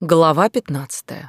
Глава 15.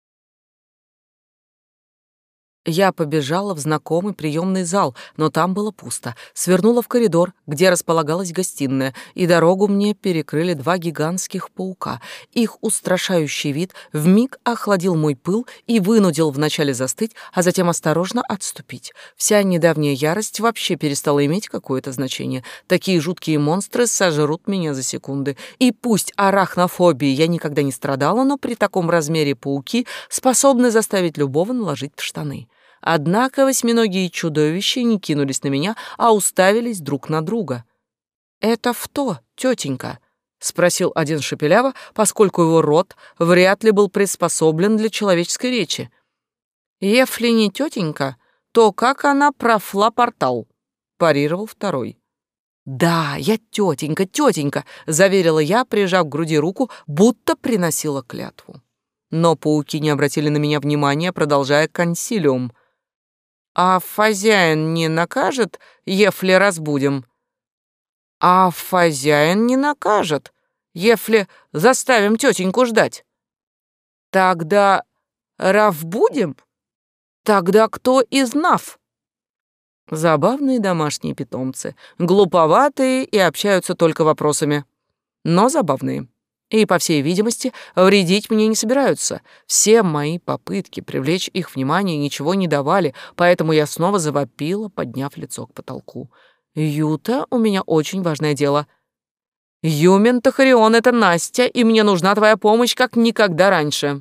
Я побежала в знакомый приемный зал, но там было пусто. Свернула в коридор, где располагалась гостиная, и дорогу мне перекрыли два гигантских паука. Их устрашающий вид вмиг охладил мой пыл и вынудил вначале застыть, а затем осторожно отступить. Вся недавняя ярость вообще перестала иметь какое-то значение. Такие жуткие монстры сожрут меня за секунды. И пусть арахнофобией я никогда не страдала, но при таком размере пауки способны заставить любого наложить в штаны. Однако восьминогие чудовища не кинулись на меня, а уставились друг на друга. «Это что, тетенька?» — спросил один шепеляво, поскольку его рот вряд ли был приспособлен для человеческой речи. «Ефли не тетенька, то как она профла портал?» — парировал второй. «Да, я тетенька», — заверила я, прижав к груди руку, будто приносила клятву. Но пауки не обратили на меня внимания, продолжая консилиум. «А хозяин не накажет, ефли разбудим?» «А хозяин не накажет, ефли заставим тетеньку ждать?» «Тогда разбудим? Тогда кто из нас?» Забавные домашние питомцы, глуповатые и общаются только вопросами, но забавные. И, по всей видимости, вредить мне не собираются. Все мои попытки привлечь их внимание ничего не давали, поэтому я снова завопила, подняв лицо к потолку. «Юта, у меня очень важное дело. Юмен Тахарион — это Настя, и мне нужна твоя помощь как никогда раньше».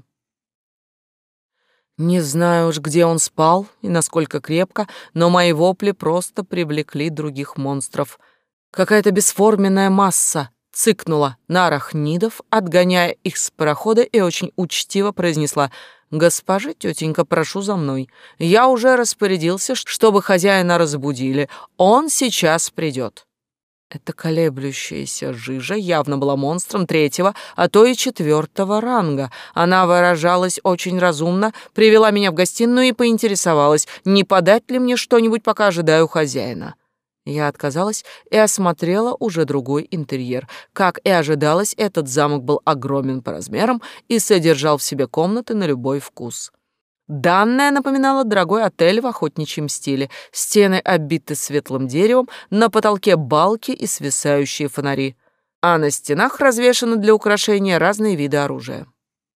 Не знаю уж, где он спал и насколько крепко, но мои вопли просто привлекли других монстров. Какая-то бесформенная масса цыкнула на арахнидов, отгоняя их с парохода, и очень учтиво произнесла: «Госпожа тетенька, прошу за мной. Я уже распорядился, чтобы хозяина разбудили. Он сейчас придет». Эта колеблющаяся жижа явно была монстром третьего, а то и четвертого ранга. Она выражалась очень разумно, привела меня в гостиную и поинтересовалась, не подать ли мне что-нибудь, пока ожидаю хозяина. Я отказалась и осмотрела уже другой интерьер. Как и ожидалось, этот замок был огромен по размерам и содержал в себе комнаты на любой вкус. Данная напоминала дорогой отель в охотничьем стиле. Стены обиты светлым деревом, на потолке балки и свисающие фонари, а на стенах развешаны для украшения разные виды оружия.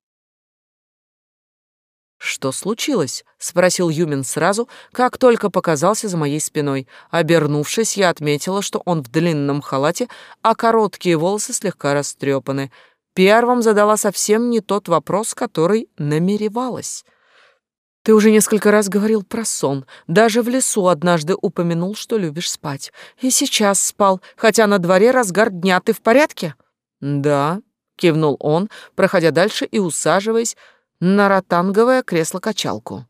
«Что случилось?» — спросил Юмин сразу, как только показался за моей спиной. Обернувшись, я отметила, что он в длинном халате, а короткие волосы слегка растрепаны. Первым задала совсем не тот вопрос, который намеревалась. «Ты уже несколько раз говорил про сон. Даже в лесу однажды упомянул, что любишь спать. И сейчас спал, хотя на дворе разгар дня. Ты в порядке?» «Да», — кивнул он, проходя дальше и усаживаясь на ротанговое кресло-качалку.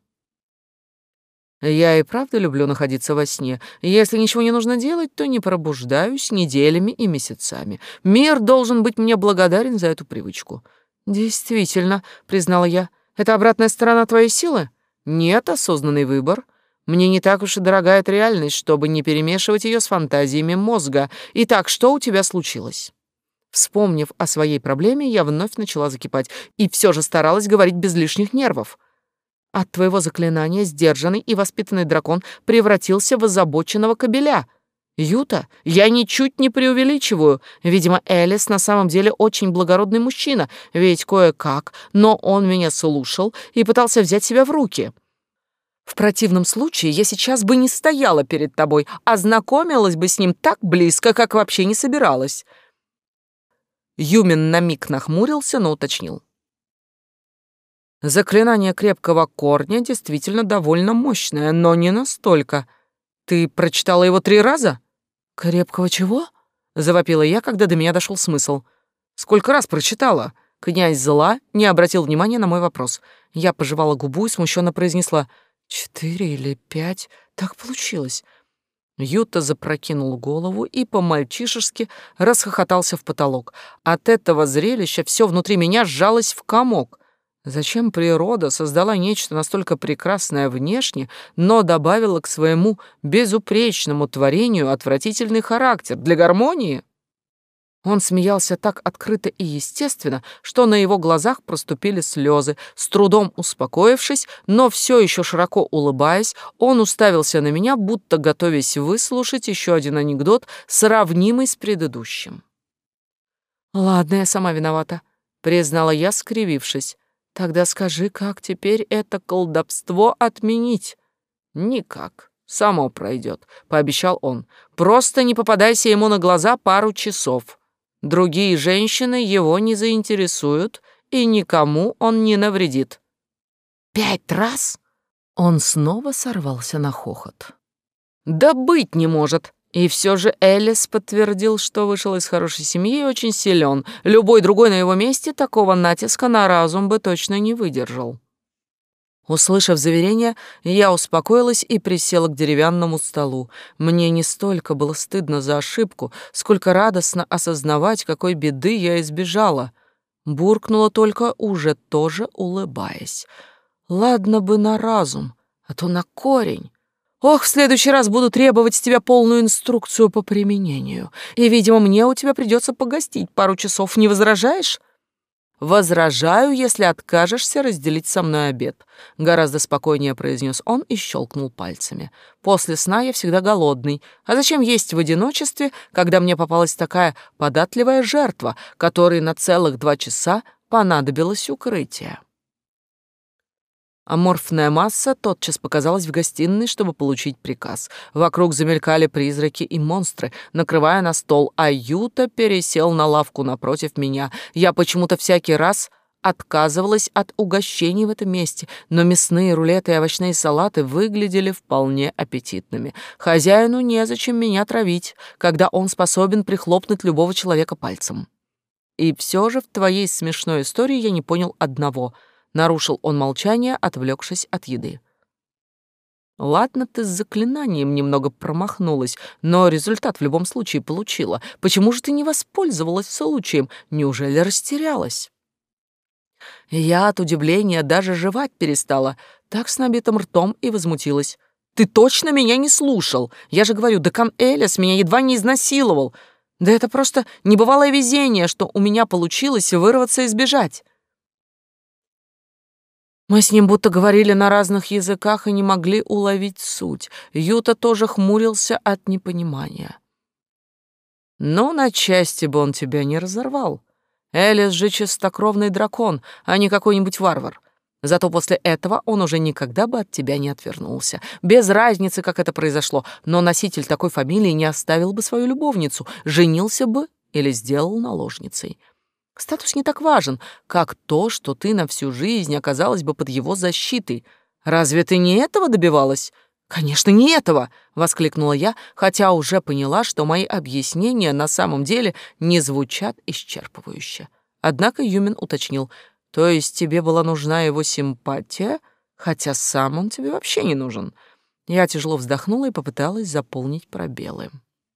«Я и правда люблю находиться во сне. Если ничего не нужно делать, то не пробуждаюсь неделями и месяцами. Мир должен быть мне благодарен за эту привычку». «Действительно», — признала я, — «это обратная сторона твоей силы?» «Нет, осознанный выбор. Мне не так уж и дорога эта реальность, чтобы не перемешивать ее с фантазиями мозга. Итак, что у тебя случилось?» Вспомнив о своей проблеме, я вновь начала закипать и все же старалась говорить без лишних нервов. «От твоего заклинания сдержанный и воспитанный дракон превратился в озабоченного кобеля. Юта, я ничуть не преувеличиваю. Видимо, Элис на самом деле очень благородный мужчина, ведь кое-как, но он меня слушал и пытался взять себя в руки. В противном случае я сейчас бы не стояла перед тобой, а знакомилась бы с ним так близко, как вообще не собиралась». Юмин на миг нахмурился, но уточнил: «Заклинание крепкого корня действительно довольно мощное, но не настолько. Ты прочитала его 3 раза?» «Крепкого чего?» — завопила я, когда до меня дошел смысл. «Сколько раз прочитала?» Князь зла не обратил внимания на мой вопрос. Я пожевала губу и смущенно произнесла: 4 или 5, так получилось». Юта запрокинул голову и по-мальчишески расхохотался в потолок. От этого зрелища все внутри меня сжалось в комок. Зачем природа создала нечто настолько прекрасное внешне, но добавила к своему безупречному творению отвратительный характер для гармонии? Он смеялся так открыто и естественно, что на его глазах проступили слезы. С трудом успокоившись, но все еще широко улыбаясь, он уставился на меня, будто готовясь выслушать еще один анекдот, сравнимый с предыдущим. «Ладно, я сама виновата», — признала я, скривившись. «Тогда скажи, как теперь это колдовство отменить?» «Никак. Само пройдет», — пообещал он. «Просто не попадайся ему на глаза пару часов. Другие женщины его не заинтересуют, и никому он не навредит». 5 раз? Он снова сорвался на хохот. «Да быть не может!» И все же Элис подтвердил, что вышел из хорошей семьи и очень силен. Любой другой на его месте такого натиска на разум бы точно не выдержал. Услышав заверение, я успокоилась и присела к деревянному столу. Мне не столько было стыдно за ошибку, сколько радостно осознавать, какой беды я избежала. Буркнула только, уже тоже улыбаясь. Ладно бы на разум, а то на корень. Ох, в следующий раз буду требовать с тебя полную инструкцию по применению. И, видимо, мне у тебя придется погостить пару часов. Не возражаешь? Возражаю, если откажешься разделить со мной обед. Гораздо спокойнее произнес он и щелкнул пальцами. После сна я всегда голодный. А зачем есть в одиночестве, когда мне попалась такая податливая жертва, которой на целых 2 часа понадобилось укрытие? Аморфная масса тотчас показалась в гостиной, чтобы получить приказ. Вокруг замелькали призраки и монстры, накрывая на стол, а Юта пересел на лавку напротив меня. Я почему-то всякий раз отказывалась от угощений в этом месте, но мясные рулеты и овощные салаты выглядели вполне аппетитными. Хозяину незачем меня травить, когда он способен прихлопнуть любого человека пальцем. И все же в твоей смешной истории я не понял одного — нарушил он молчание, отвлекшись от еды. Ладно, ты с заклинанием немного промахнулась, но результат в любом случае получила. Почему же ты не воспользовалась случаем? Неужели растерялась? Я от удивления даже жевать перестала, так с набитым ртом и возмутилась. Ты точно меня не слушал? Я же говорю, декан Элис меня едва не изнасиловал. Да это просто небывалое везение, что у меня получилось вырваться и сбежать. Мы с ним будто говорили на разных языках и не могли уловить суть. Юта тоже хмурился от непонимания. «Ну, на части бы он тебя не разорвал. Элис же чистокровный дракон, а не какой-нибудь варвар. Зато после этого он уже никогда бы от тебя не отвернулся. Без разницы, как это произошло, но носитель такой фамилии не оставил бы свою любовницу, женился бы или сделал наложницей. Статус не так важен, как то, что ты на всю жизнь оказалась бы под его защитой. Разве ты не этого добивалась?» «Конечно, не этого!» — воскликнула я, хотя уже поняла, что мои объяснения на самом деле не звучат исчерпывающе. Однако Юмин уточнил: «То есть тебе была нужна его симпатия, хотя сам он тебе вообще не нужен?» Я тяжело вздохнула и попыталась заполнить пробелы.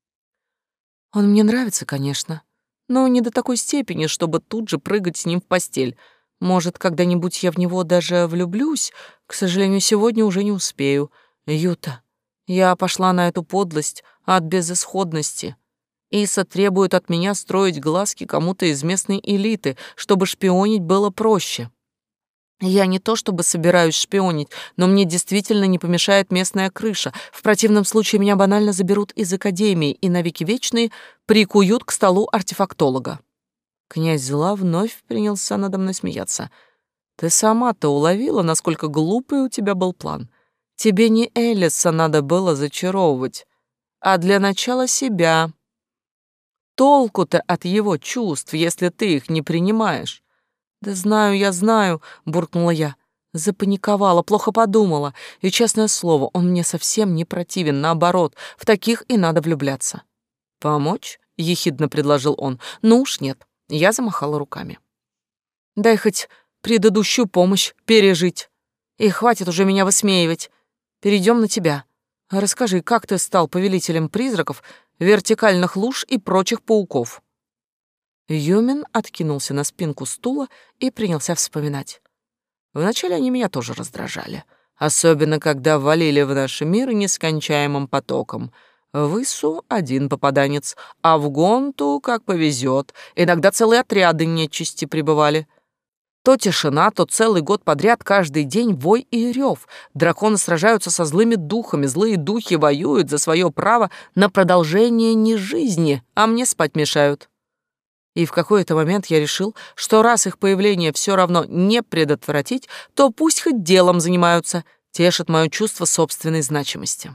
«Он мне нравится, конечно, но не до такой степени, чтобы тут же прыгать с ним в постель. Может, когда-нибудь я в него даже влюблюсь. К сожалению, сегодня уже не успею. Юта, я пошла на эту подлость от безысходности. Иса требует от меня строить глазки кому-то из местной элиты, чтобы шпионить было проще. Я не то чтобы собираюсь шпионить, но мне действительно не помешает местная крыша. В противном случае меня банально заберут из академии и навеки вечные прикуют к столу артефактолога». Князь зла вновь принялся надо мной смеяться. «Ты сама-то уловила, насколько глупый у тебя был план? Тебе не Элиса надо было зачаровывать, а для начала себя. Толку-то от его чувств, если ты их не принимаешь?» «Да знаю, я знаю», — буркнула я. Запаниковала, плохо подумала. И, честное слово, он мне совсем не противен, наоборот, в таких и надо влюбляться. «Помочь?» — ехидно предложил он. «Ну уж нет», — я замахала руками. «Дай хоть предыдущую помощь пережить. И хватит уже меня высмеивать. Перейдем на тебя. Расскажи, как ты стал повелителем призраков, вертикальных луж и прочих пауков?» Юмин откинулся на спинку стула и принялся вспоминать. Вначале они меня тоже раздражали, особенно когда валили в наш мир нескончаемым потоком. В Ису один попаданец, а в Гонту как повезет. Иногда целые отряды нечисти прибывали. То тишина, то целый год подряд, каждый день вой и рев. Драконы сражаются со злыми духами, злые духи воюют за свое право на продолжение не жизни, а мне спать мешают. И в какой-то момент я решил, что раз их появление все равно не предотвратить, то пусть хоть делом занимаются, тешит мое чувство собственной значимости.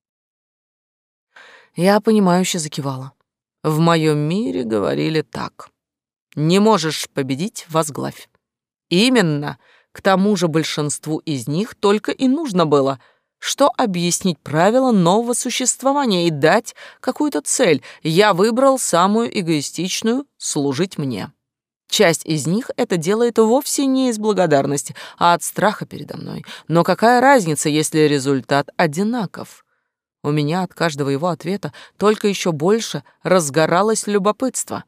Я понимающе закивала. В моем мире говорили так: не можешь победить — возглавь. Именно. К тому же большинству из них только и нужно было, что объяснить правила нового существования и дать какую-то цель. Я выбрал самую эгоистичную — служить мне. Часть из них это делает вовсе не из благодарности, а от страха передо мной. Но какая разница, если результат одинаков? У меня от каждого его ответа только еще больше разгоралось любопытство.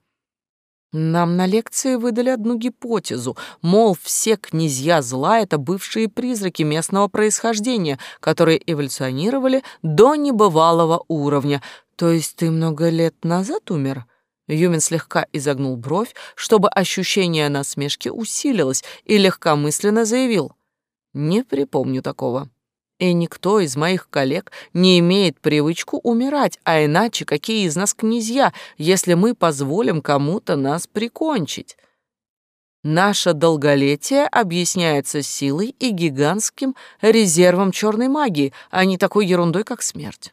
Нам на лекции выдали одну гипотезу, мол, все князья зла — это бывшие призраки местного происхождения, которые эволюционировали до небывалого уровня. То есть ты много лет назад умер? Юмин слегка изогнул бровь, чтобы ощущение насмешки усилилось, и легкомысленно заявил: «Не припомню такого. И никто из моих коллег не имеет привычку умирать, а иначе какие из нас князья, если мы позволим кому-то нас прикончить? Наше долголетие объясняется силой и гигантским резервом черной магии, а не такой ерундой, как смерть.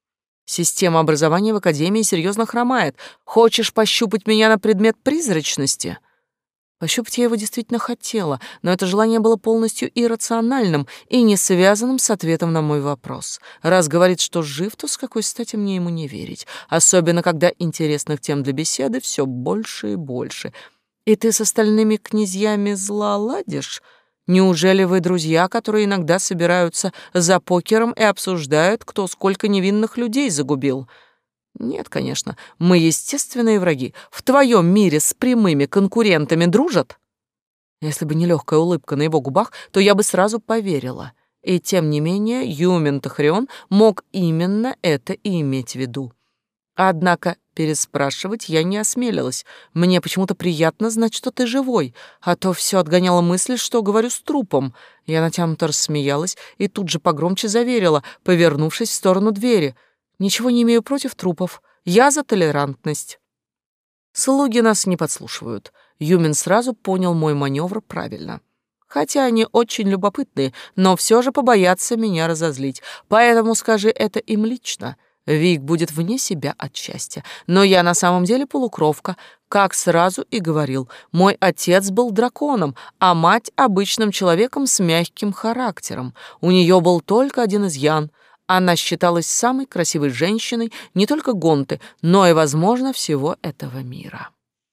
Система образования в Академии серьезно хромает. Хочешь пощупать меня на предмет призрачности?» Пощупать я его действительно хотела, но это желание было полностью иррациональным и не связанным с ответом на мой вопрос. Раз говорит, что жив, то с какой стати мне ему не верить? Особенно, когда интересных тем для беседы все больше и больше. И ты с остальными князьями зла ладишь? Неужели вы друзья, которые иногда собираются за покером и обсуждают, кто сколько невинных людей загубил? Нет, конечно, мы естественные враги. В твоем мире с прямыми конкурентами дружат? Если бы не легкая улыбка на его губах, то я бы сразу поверила. И тем не менее, Юмин Тахрион мог именно это и иметь в виду. Однако переспрашивать я не осмелилась. Мне почему-то приятно знать, что ты живой, а то все отгоняло мысль, что говорю с трупом. Я натянуто рассмеялась и тут же погромче заверила, повернувшись в сторону двери: «Ничего не имею против трупов. Я за толерантность». Слуги нас не подслушивают. Юмин сразу понял мой маневр правильно. Хотя они очень любопытные, но все же побоятся меня разозлить. Поэтому скажи это им лично. Вик будет вне себя от счастья. Но я на самом деле полукровка, как сразу и говорил. Мой отец был драконом, а мать — обычным человеком с мягким характером. У нее был только один изъян. Она считалась самой красивой женщиной не только Гонты, но и, возможно, всего этого мира.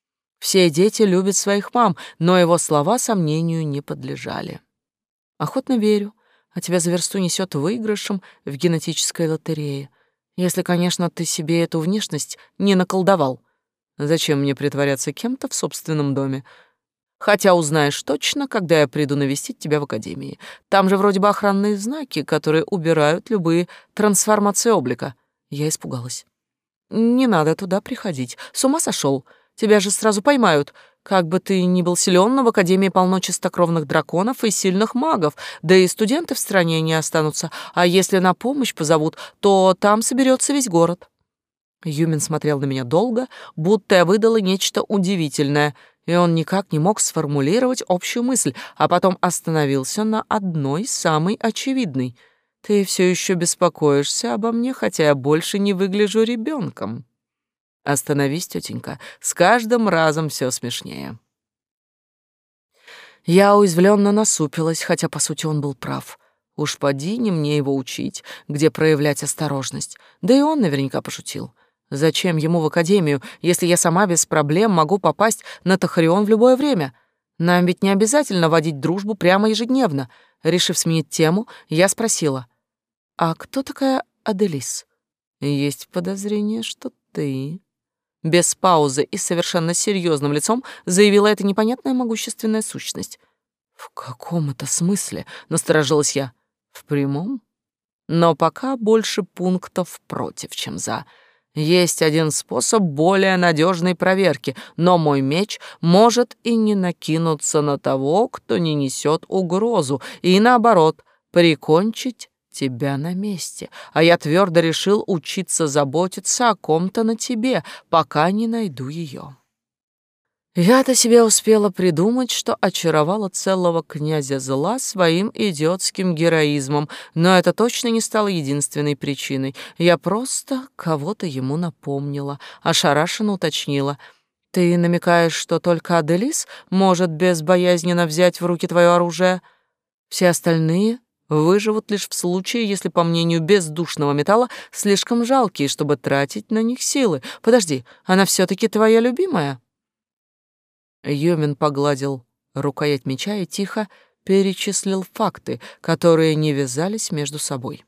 Все дети любят своих мам, но его слова сомнению не подлежали. Охотно верю, а тебя за версту несет выигрышем в генетической лотерее. Если, конечно, ты себе эту внешность не наколдовал. Зачем мне притворяться кем-то в собственном доме? Хотя узнаешь точно, когда я приду навестить тебя в Академии. Там же вроде бы охранные знаки, которые убирают любые трансформации облика». Я испугалась. «Не надо туда приходить. С ума сошел. Тебя же сразу поймают. Как бы ты ни был силен, но в Академии полно чистокровных драконов и сильных магов, да и студенты в стране не останутся. А если на помощь позовут, то там соберется весь город». Юмин смотрел на меня долго, будто я выдала нечто удивительное, и он никак не мог сформулировать общую мысль, а потом остановился на одной, самой очевидной. «Ты все еще беспокоишься обо мне, хотя я больше не выгляжу ребенком». «Остановись, тетенька, с каждым разом все смешнее». Я уязвленно насупилась, хотя, по сути, он был прав. Уж поди не мне его учить, где проявлять осторожность. Да и он наверняка пошутил. Зачем ему в Академию, если я сама без проблем могу попасть на Тахарион в любое время? Нам ведь не обязательно водить дружбу прямо ежедневно. Решив сменить тему, я спросила: «А кто такая Аделис?» «Есть подозрение, что ты...» Без паузы и совершенно серьезным лицом заявила эта непонятная могущественная сущность. «В каком это смысле?» — насторожилась я. «В прямом. Но пока больше пунктов против, чем за. Есть один способ более надежной проверки, но мой меч может и не накинуться на того, кто не несет угрозу, и наоборот, прикончить тебя на месте. А я твердо решил учиться заботиться о ком-то на тебе, пока не найду ее. Я-то себе успела придумать, что очаровала целого князя зла своим идиотским героизмом, но это точно не стало единственной причиной. Я просто кого-то ему напомнила, ошарашенно уточнила. «Ты намекаешь, что только Аделис может безбоязненно взять в руки твое оружие? Все остальные выживут лишь в случае, если, по мнению бездушного металла, слишком жалкие, чтобы тратить на них силы. Подожди, она все-таки твоя любимая?» Юмин погладил рукоять меча и тихо перечислил факты, которые не вязались между собой.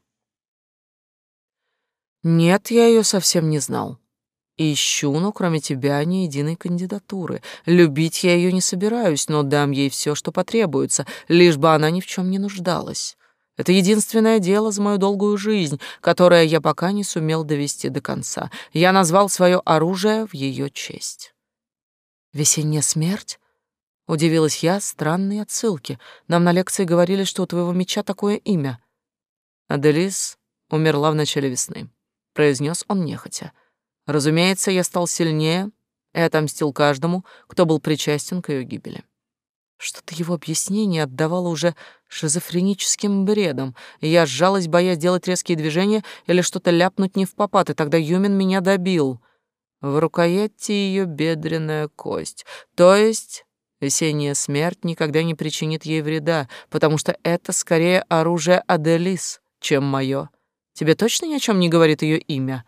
«Нет, я ее совсем не знал. Ищу, но кроме тебя ни единой кандидатуры. Любить я ее не собираюсь, но дам ей все, что потребуется, лишь бы она ни в чем не нуждалась. Это единственное дело за мою долгую жизнь, которое я пока не сумел довести до конца. Я назвал свое оружие в ее честь». «Весенняя смерть?» — удивилась я странной отсылке. «Нам на лекции говорили, что у твоего меча такое имя». «Аделис умерла в начале весны», — произнес он нехотя. «Разумеется, я стал сильнее и отомстил каждому, кто был причастен к ее гибели». Что-то его объяснение отдавало уже шизофреническим бредом, и я сжалась, боясь делать резкие движения или что-то ляпнуть не впопад, и тогда Юмин меня добил. В рукояти ее бедренная кость, то есть весенняя смерть никогда не причинит ей вреда, потому что это скорее оружие Аделис, чем мое. Тебе точно ни о чем не говорит ее имя?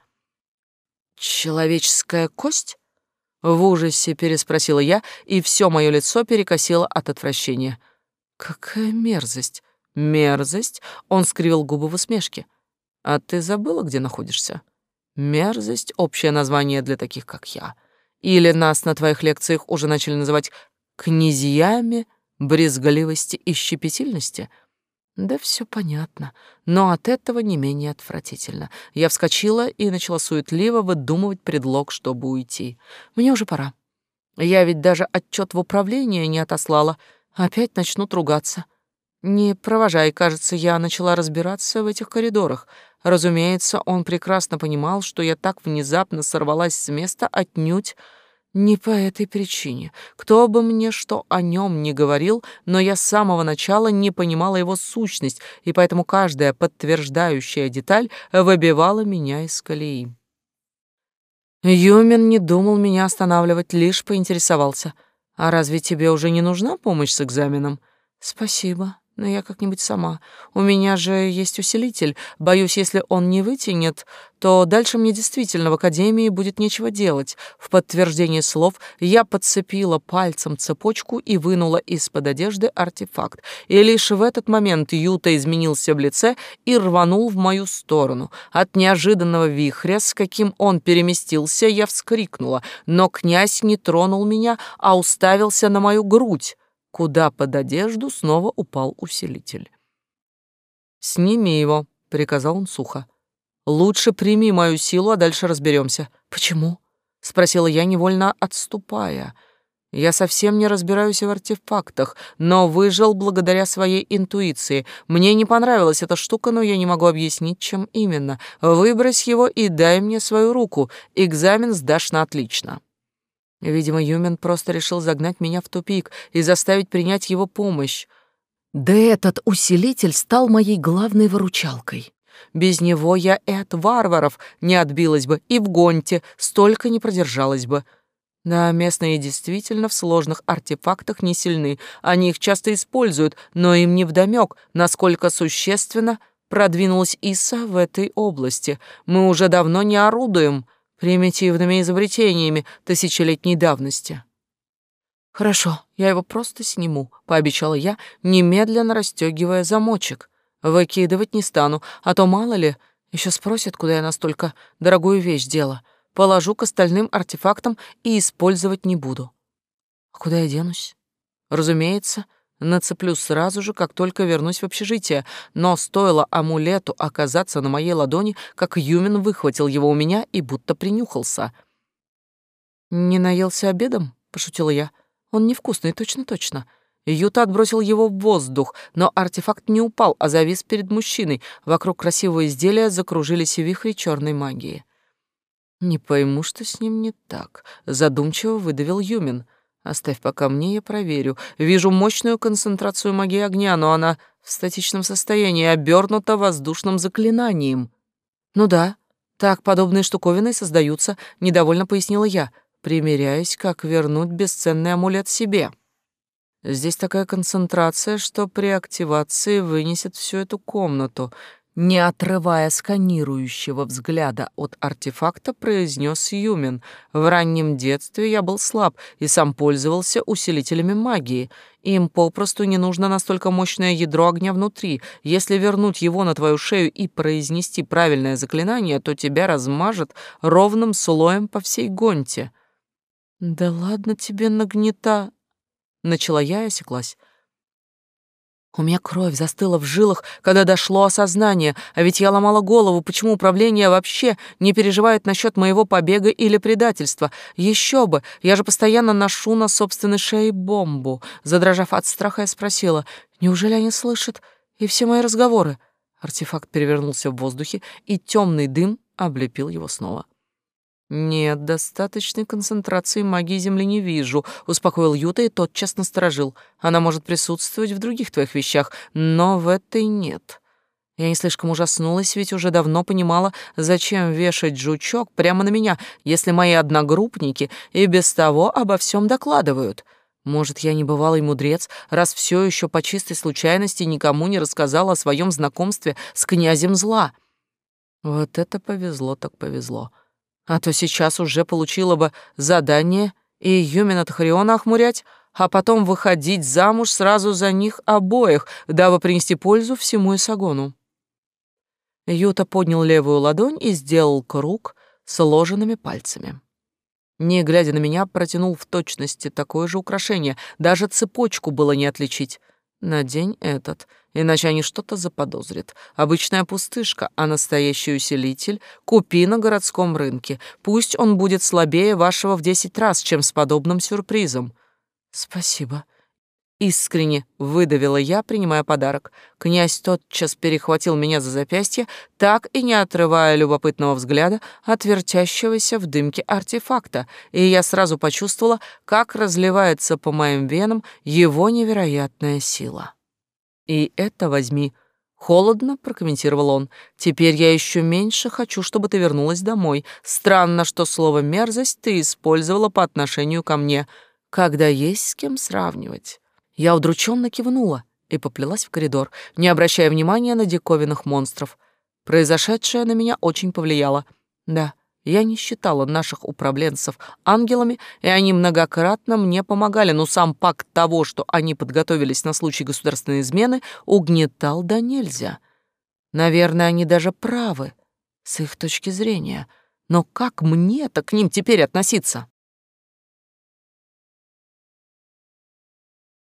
«Человеческая кость?» — в ужасе переспросила я, и все мое лицо перекосило от отвращения. «Какая мерзость!» «Мерзость?» — он скривил губы в усмешке. «А ты забыла, где находишься?» Мерзость — общее название для таких, как я. Или нас на твоих лекциях уже начали называть князьями брезгливости и щепетильности? Да все понятно, но от этого не менее отвратительно. Я вскочила и начала суетливо выдумывать предлог, чтобы уйти. Мне уже пора. Я ведь даже отчет в управление не отослала. Опять начнут ругаться. «Не провожай, кажется, я начала разбираться в этих коридорах». Разумеется, он прекрасно понимал, что я так внезапно сорвалась с места отнюдь не по этой причине. Кто бы мне что о нем ни говорил, но я с самого начала не понимала его сущность, и поэтому каждая подтверждающая деталь выбивала меня из колеи. Юмин не думал меня останавливать, лишь поинтересовался. «А разве тебе уже не нужна помощь с экзаменом?» «Спасибо, но я как-нибудь сама. У меня же есть усилитель. Боюсь, если он не вытянет, то дальше мне действительно в академии будет нечего делать». В подтверждение слов я подцепила пальцем цепочку и вынула из-под одежды артефакт. И лишь в этот момент Юта изменился в лице и рванул в мою сторону. От неожиданного вихря, с каким он переместился, я вскрикнула, но князь не тронул меня, а уставился на мою грудь, куда под одежду снова упал усилитель. «Сними его», — приказал он сухо. «Лучше прими мою силу, а дальше разберемся». «Почему?» — спросила я, невольно отступая. «Я совсем не разбираюсь в артефактах, но выжил благодаря своей интуиции. Мне не понравилась эта штука, но я не могу объяснить, чем именно. Выбрось его и дай мне свою руку. Экзамен сдашь на отлично». Видимо, Юмин просто решил загнать меня в тупик и заставить принять его помощь. Да этот усилитель стал моей главной выручалкой. Без него я и от варваров не отбилась бы, и в Гонте столько не продержалась бы. Да, местные действительно в сложных артефактах не сильны. Они их часто используют, но им невдомёк, насколько существенно продвинулась Иса в этой области. Мы уже давно не орудуем примитивными изобретениями тысячелетней давности. «Хорошо, я его просто сниму», — пообещала я, немедленно расстегивая замочек. «Выкидывать не стану, а то, мало ли, еще спросят, куда я настолько дорогую вещь дела. Положу к остальным артефактам и использовать не буду». «А куда я денусь?» «Разумеется, Нацеплю сразу же, как только вернусь в общежитие, но стоило амулету оказаться на моей ладони, как Юмин выхватил его у меня и будто принюхался. «Не наелся обедом?» — пошутила я. «Он невкусный, точно-точно». Юта отбросил его в воздух, но артефакт не упал, а завис перед мужчиной. Вокруг красивого изделия закружились вихри черной магии. «Не пойму, что с ним не так», — задумчиво выдавил Юмин. «Оставь пока мне, я проверю. Вижу мощную концентрацию магии огня, но она в статичном состоянии, обернута воздушным заклинанием». «Ну да, так подобные штуковины создаются», — недовольно пояснила я, примеряясь, как вернуть бесценный амулет себе. «Здесь такая концентрация, что при активации вынесет всю эту комнату», — не отрывая сканирующего взгляда от артефакта, произнес Юмин. «В раннем детстве я был слаб и сам пользовался усилителями магии. Им попросту не нужно настолько мощное ядро огня внутри. Если вернуть его на твою шею и произнести правильное заклинание, то тебя размажет ровным слоем по всей гонте». «Да ладно тебе, нагнета...» Начала я и осеклась. У меня кровь застыла в жилах, когда дошло осознание, а ведь я ломала голову, почему управление вообще не переживает насчет моего побега или предательства. Еще бы, я же постоянно ношу на собственной шее бомбу. Задрожав от страха, я спросила, неужели они слышат и все мои разговоры? Артефакт перевернулся в воздухе, и темный дым облепил его снова. «Нет, достаточной концентрации магии Земли не вижу», — успокоил Юта и тотчас насторожил. «Она может присутствовать в других твоих вещах, но в этой нет». Я не слишком ужаснулась, ведь уже давно понимала, зачем вешать жучок прямо на меня, если мои одногруппники и без того обо всем докладывают. Может, я не бывалый мудрец, раз все еще по чистой случайности никому не рассказала о своем знакомстве с князем зла. Вот это повезло так повезло. А то сейчас уже получила бы задание и Юмина Тахариона охмурять, а потом выходить замуж сразу за них обоих, дабы принести пользу всему Исагону. Юта поднял левую ладонь и сделал круг сложенными пальцами. Не глядя на меня, протянул в точности такое же украшение, даже цепочку было не отличить. Надень этот, иначе они что-то заподозрят. Обычная пустышка, а настоящий усилитель купи на городском рынке. Пусть он будет слабее вашего в 10 раз, чем с подобным сюрпризом. Спасибо. Искренне выдавила я, принимая подарок. Князь тотчас перехватил меня за запястье, так и не отрывая любопытного взгляда от вертящегося в дымке артефакта, и я сразу почувствовала, как разливается по моим венам его невероятная сила. «И это возьми», — холодно прокомментировал он. «Теперь я еще меньше хочу, чтобы ты вернулась домой. Странно, что слово «мерзость» ты использовала по отношению ко мне, когда есть с кем сравнивать». Я удрученно кивнула и поплелась в коридор, не обращая внимания на диковинных монстров. Произошедшее на меня очень повлияло. Да, я не считала наших управленцев ангелами, и они многократно мне помогали, но сам факт того, что они подготовились на случай государственной измены, угнетал да нельзя. Наверное, они даже правы, с их точки зрения. Но как мне-то к ним теперь относиться?